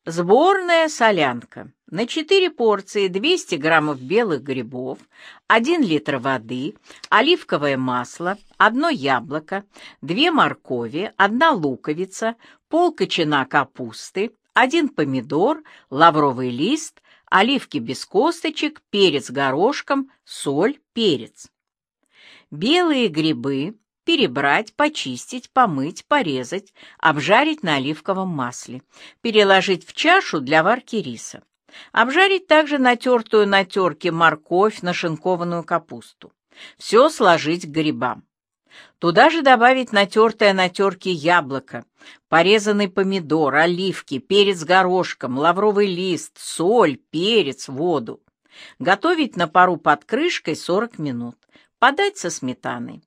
Сборная солянка. На 4 порции 200 граммов белых грибов, 1 литр воды, оливковое масло, 1 яблоко, 2 моркови, 1 луковица, полкочана капусты, 1 помидор, лавровый лист, оливки без косточек, перец горошком, соль, перец. Белые грибы перебрать, почистить, помыть, порезать, обжарить на оливковом масле, переложить в чашу для варки риса. Обжарить также натертую на терке морковь, нашинкованную капусту. Все сложить к грибам. Туда же добавить натертое на терке яблоко, порезанный помидор, оливки, перец горошком, лавровый лист, соль, перец, воду. Готовить на пару под крышкой 40 минут. Подать со сметаной.